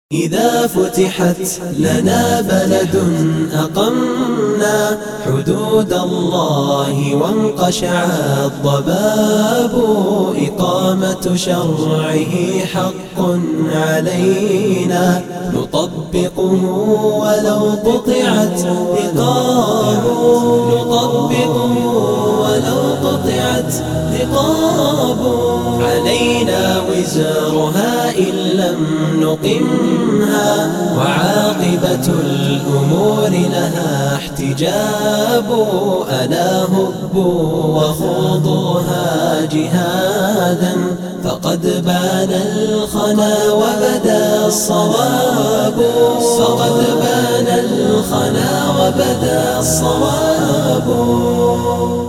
إذا فتحت لنا بلد أقمنا حدود الله وانقشع الضباب. إقامة شرعه حق علينا نطبقه ولو قطعت رقابه، نطبقه ولو قطعت رقابه. علينا وزرها إن لم نقمها، وعاقبة الأمور لها احتجاب. ألا هبوا وخوضوها جهادا، فقد بان الخنا وبدا الصواب، فقد بان الخنا وبدا الصواب.